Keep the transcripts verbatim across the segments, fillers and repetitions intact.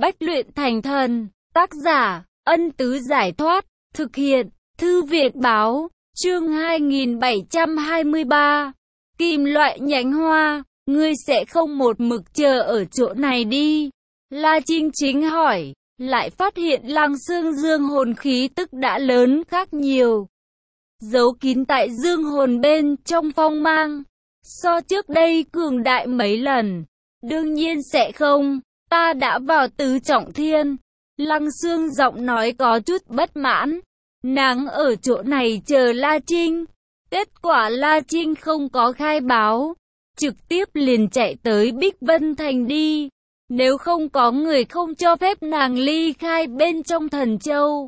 Bách luyện thành thần, tác giả, Ân Tứ Giải Thoát, thực hiện, Thư Việt Báo, chương hai nghìn bảy trăm hai mươi ba, kim loại nhánh hoa, ngươi sẽ không một mực chờ ở chỗ này đi. La Trinh chính hỏi, lại phát hiện Lăng Xương dương hồn khí tức đã lớn khác nhiều. Giấu kín tại dương hồn bên trong phong mang, so trước đây cường đại mấy lần. Đương nhiên sẽ không, ta đã vào tứ trọng thiên. Lăng Xương giọng nói có chút bất mãn. Nàng ở chỗ này chờ La Trinh. Kết quả La Trinh không có khai báo, trực tiếp liền chạy tới Bích Vân Thành đi. Nếu không có người không cho phép nàng ly khai bên trong Thần Châu,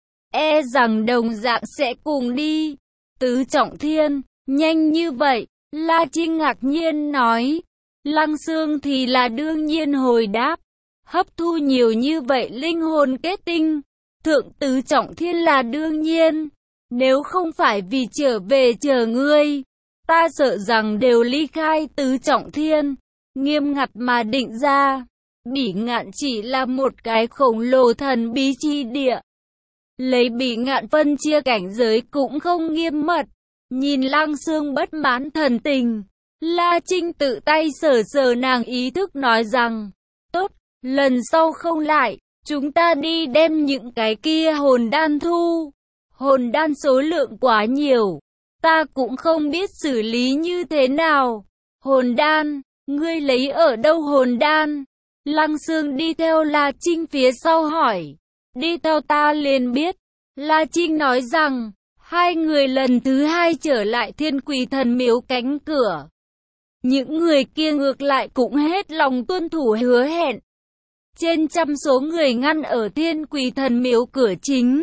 e rằng đồng dạng sẽ cùng đi. Tứ trọng thiên, nhanh như vậy? La Trinh ngạc nhiên nói. Lăng Xương thì là đương nhiên hồi đáp. Hấp thu nhiều như vậy linh hồn kết tinh, thượng tứ trọng thiên là đương nhiên. Nếu không phải vì trở về chờ ngươi, ta sợ rằng đều ly khai tứ trọng thiên. Nghiêm ngặt mà định ra, Bỉ Ngạn chỉ là một cái khổng lồ thần bí chi địa. Lấy Bỉ Ngạn phân chia cảnh giới cũng không nghiêm mật. Nhìn Lăng Xương bất mãn thần tình, La Trinh tự tay sờ sờ nàng, ý thức nói rằng, tốt, lần sau không lại, chúng ta đi đem những cái kia hồn đan thu. Hồn đan số lượng quá nhiều, ta cũng không biết xử lý như thế nào. Hồn đan, ngươi lấy ở đâu hồn đan? Lăng Xương đi theo La Trinh phía sau hỏi. Đi theo ta liền biết. La Trinh nói rằng, hai người lần thứ hai trở lại Thiên Quỷ Thần Miếu cánh cửa. Những người kia ngược lại cũng hết lòng tuân thủ hứa hẹn. Trên trăm số người ngăn ở Thiên Quỷ Thần Miếu cửa chính,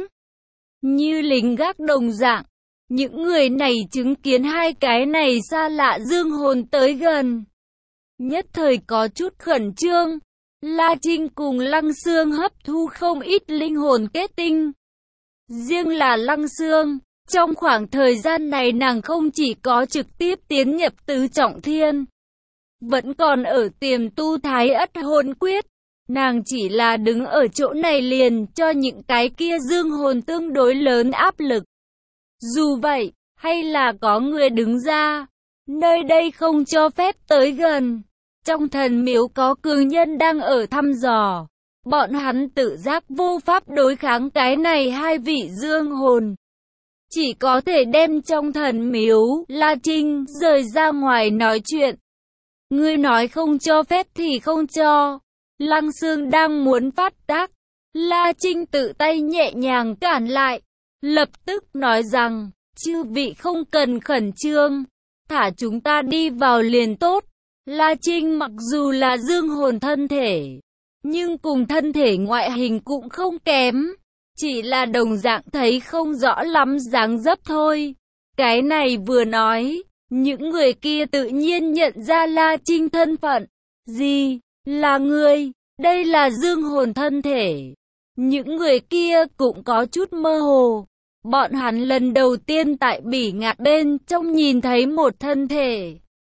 như lính gác đồng dạng. Những người này chứng kiến hai cái này xa lạ dương hồn tới gần, nhất thời có chút khẩn trương. La Trinh cùng Lăng Xương hấp thu không ít linh hồn kết tinh. Riêng là Lăng Xương, trong khoảng thời gian này nàng không chỉ có trực tiếp tiến nhập tứ trọng thiên, vẫn còn ở tiềm tu Thái Ất hồn quyết. Nàng chỉ là đứng ở chỗ này liền cho những cái kia dương hồn tương đối lớn áp lực. Dù vậy, hay là có người đứng ra, nơi đây không cho phép tới gần. Trong thần miếu có cường nhân đang ở thăm dò. Bọn hắn tự giác vô pháp đối kháng cái này hai vị dương hồn, chỉ có thể đem trong thần miếu. La Trinh rời ra ngoài nói chuyện. Ngươi nói không cho phép thì không cho. Lăng Xương đang muốn phát tác, La Trinh tự tay nhẹ nhàng cản lại, lập tức nói rằng, chư vị không cần khẩn trương, thả chúng ta đi vào liền tốt. La Trinh mặc dù là dương hồn thân thể, nhưng cùng thân thể ngoại hình cũng không kém, chỉ là đồng dạng thấy không rõ lắm dáng dấp thôi. Cái này vừa nói, những người kia tự nhiên nhận ra La Trinh thân phận. Gì? Là ngươi? Đây là dương hồn thân thể. Những người kia cũng có chút mơ hồ. Bọn hắn lần đầu tiên tại Bỉ Ngạn bên trong nhìn thấy một thân thể,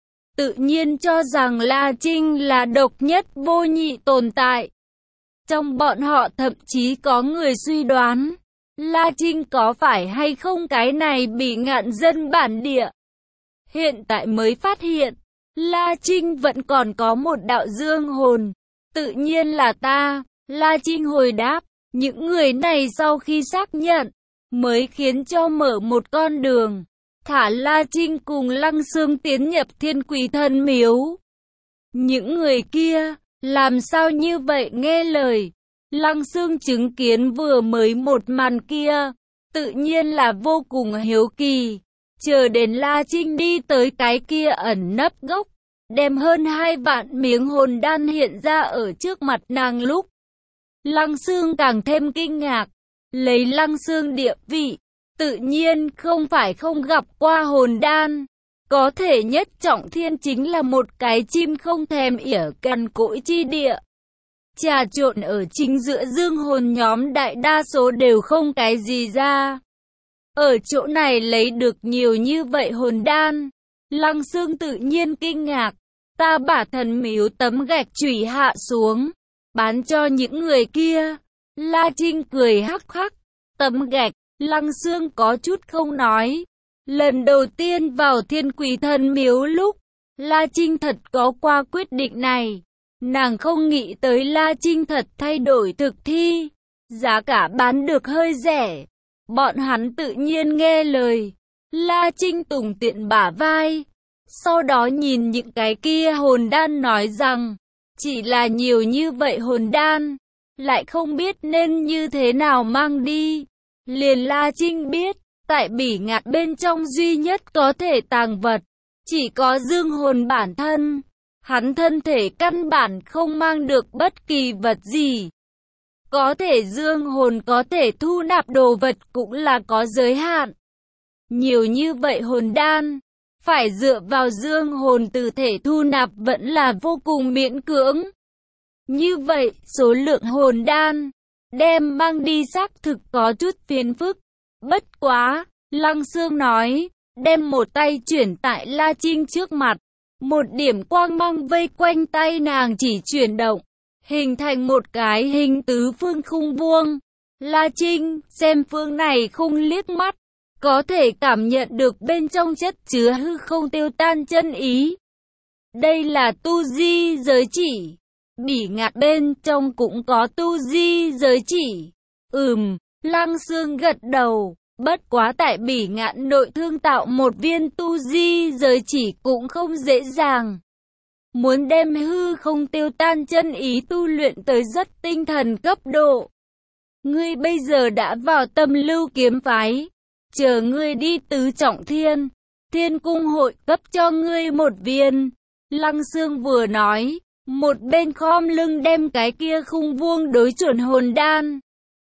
tự nhiên cho rằng La Trinh là độc nhất vô nhị tồn tại. Trong bọn họ thậm chí có người suy đoán, La Trinh có phải hay không cái này Bỉ Ngạn dân bản địa. Hiện tại mới phát hiện, La Trinh vẫn còn có một đạo dương hồn. Tự nhiên là ta. La Trinh hồi đáp. Những người này sau khi xác nhận, mới khiến cho mở một con đường, thả La Trinh cùng Lăng Xương tiến nhập Thiên Quỷ Thần Miếu. Những người kia, làm sao như vậy nghe lời? Lăng Xương chứng kiến vừa mới một màn kia, tự nhiên là vô cùng hiếu kỳ. Chờ đến La Trinh đi tới cái kia ẩn nấp gốc, đem hơn hai vạn miếng hồn đan hiện ra ở trước mặt nàng lúc, Lăng Xương càng thêm kinh ngạc. Lấy Lăng Xương địa vị, tự nhiên không phải không gặp qua hồn đan. Có thể nhất trọng thiên chính là một cái chim không thèm ỉa cằn cỗi chi địa. Trà trộn ở chính giữa dương hồn nhóm đại đa số đều không cái gì ra. Ở chỗ này lấy được nhiều như vậy hồn đan, Lăng Xương tự nhiên kinh ngạc. Ta bả thần miếu tấm gạch chủy hạ xuống, bán cho những người kia. La Trinh cười hắc hắc, tấm gạch, Lăng Xương có chút không nói. Lần đầu tiên vào Thiên Quỷ Thần Miếu lúc, La Trinh thật có qua quyết định này. Nàng không nghĩ tới La Trinh thật thay đổi thực thi, giá cả bán được hơi rẻ. Bọn hắn tự nhiên nghe lời. La Trinh tùng tiện bả vai, sau đó nhìn những cái kia hồn đan nói rằng, chỉ là nhiều như vậy hồn đan, lại không biết nên như thế nào mang đi. Liền La Trinh biết, tại bỉ ngạn bên trong duy nhất có thể tàng vật, chỉ có dương hồn bản thân. Hắn thân thể căn bản không mang được bất kỳ vật gì. Có thể dương hồn có thể thu nạp đồ vật cũng là có giới hạn. Nhiều như vậy hồn đan, phải dựa vào dương hồn từ thể thu nạp vẫn là vô cùng miễn cưỡng. Như vậy, số lượng hồn đan, đem mang đi xác thực có chút phiền phức. Bất quá, Lăng Xương nói, đem một tay chuyển tại La Trinh trước mặt. Một điểm quang mang vây quanh tay nàng chỉ chuyển động, hình thành một cái hình tứ phương khung vuông. La Trinh, xem phương này khung liếc mắt, có thể cảm nhận được bên trong chất chứa hư không tiêu tan chân ý. Đây là tu di giới chỉ. Bỉ ngạn bên trong cũng có tu di giới chỉ. Ừm, Lăng Xương gật đầu. Bất quá tại bỉ ngạn nội thương tạo một viên tu di giới chỉ cũng không dễ dàng. Muốn đem hư không tiêu tan chân ý tu luyện tới rất tinh thần cấp độ. Ngươi bây giờ đã vào Tâm Lưu kiếm phái. Chờ ngươi đi tứ trọng thiên, Thiên cung hội cấp cho ngươi một viên. Lăng Xương vừa nói, một bên khom lưng đem cái kia khung vuông đối chuẩn hồn đan.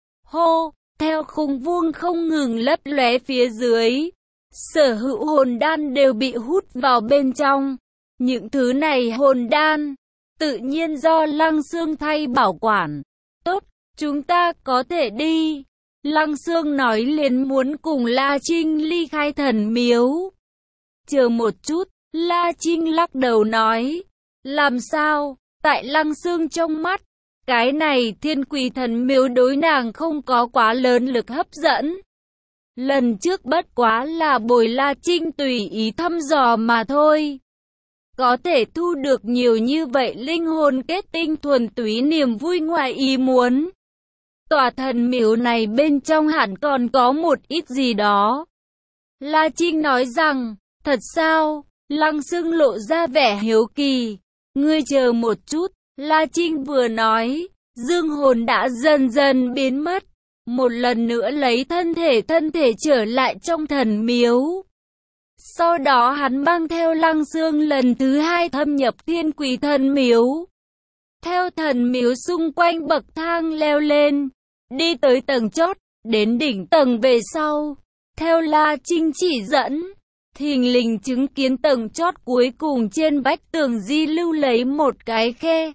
Hô! Theo khung vuông không ngừng lấp lóe phía dưới, sở hữu hồn đan đều bị hút vào bên trong. Những thứ này hồn đan, tự nhiên do Lăng Xương thay bảo quản. Tốt, chúng ta có thể đi. Lăng Xương nói liền muốn cùng La Trinh ly khai thần miếu. Chờ một chút, La Trinh lắc đầu nói. Làm sao? Tại Lăng Xương trong mắt, cái này Thiên Quỷ Thần Miếu đối nàng không có quá lớn lực hấp dẫn. Lần trước bất quá là bồi La Trinh tùy ý thăm dò mà thôi. Có thể thu được nhiều như vậy linh hồn kết tinh thuần túy niềm vui ngoài ý muốn. Tòa thần miếu này bên trong hẳn còn có một ít gì đó. La Trinh nói rằng, thật sao? Lăng Xương lộ ra vẻ hiếu kỳ. Ngươi chờ một chút. La Trinh vừa nói, dương hồn đã dần dần biến mất, một lần nữa lấy thân thể thân thể trở lại trong thần miếu. Sau đó hắn mang theo Lăng Xương lần thứ hai thâm nhập Thiên Quỷ Thần Miếu. Theo thần miếu xung quanh bậc thang leo lên, đi tới tầng chót, đến đỉnh tầng về sau. Theo La Trinh chỉ dẫn, thình lình chứng kiến tầng chót cuối cùng trên vách tường di lưu lấy một cái khe.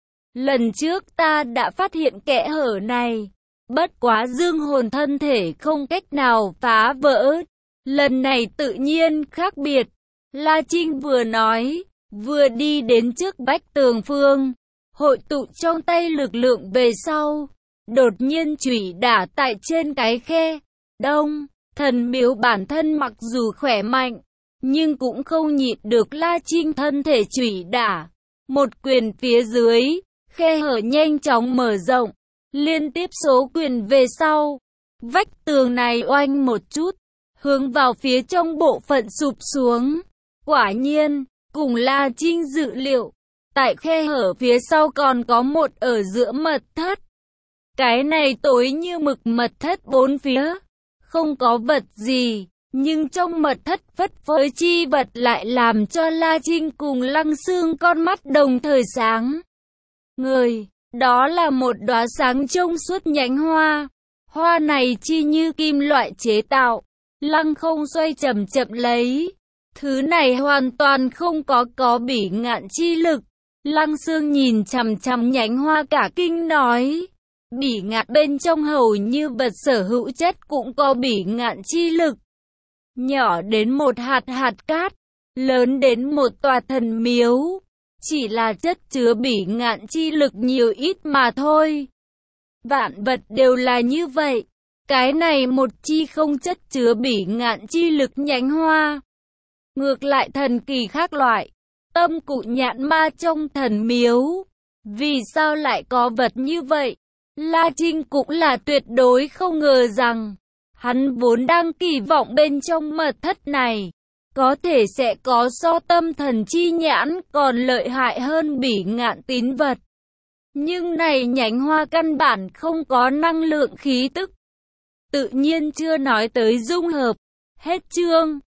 Lần trước ta đã phát hiện kẽ hở này, bất quá dương hồn thân thể không cách nào phá vỡ. Lần này tự nhiên khác biệt. La Trinh vừa nói, vừa đi đến trước vách tường phương, hội tụ trong tay lực lượng về sau, đột nhiên chủy đả tại trên cái khe. Đông, thần miếu bản thân mặc dù khỏe mạnh, nhưng cũng không nhịn được La Trinh thân thể chủy đả. Một quyền phía dưới, khe hở nhanh chóng mở rộng, liên tiếp số quyền về sau. Vách tường này oanh một chút, hướng vào phía trong bộ phận sụp xuống. Quả nhiên, cùng La Trinh dự liệu, tại khe hở phía sau còn có một ở giữa mật thất. Cái này tối như mực mật thất bốn phía, không có vật gì, nhưng trong mật thất phất phới chi vật lại làm cho La Trinh cùng Lăng Xương con mắt đồng thời sáng. Người, đó là một đóa sáng trong suốt nhánh hoa. Hoa này chi như kim loại chế tạo, lăng không xoay chậm chậm lấy. Thứ này hoàn toàn không có có bỉ ngạn chi lực. Lăng Xương nhìn chằm chằm nhánh hoa cả kinh nói. Bỉ ngạn bên trong hầu như vật sở hữu chất cũng có bỉ ngạn chi lực. Nhỏ đến một hạt hạt cát, lớn đến một tòa thần miếu. chỉ là chất chứa bỉ ngạn chi lực nhiều ít mà thôi. Vạn vật đều là như vậy. Cái này một chi không chất chứa bỉ ngạn chi lực nhánh hoa. Ngược lại thần kỳ khác loại. Tâm cụ nhạn ma trong thần miếu. Vì sao lại có vật như vậy? La Trinh cũng là tuyệt đối không ngờ rằng, hắn vốn đang kỳ vọng bên trong mật thất này, có thể sẽ có so tâm thần chi nhãn còn lợi hại hơn bỉ ngạn tín vật. Nhưng này nhánh hoa căn bản không có năng lượng khí tức. Tự nhiên chưa nói tới dung hợp. Hết chương.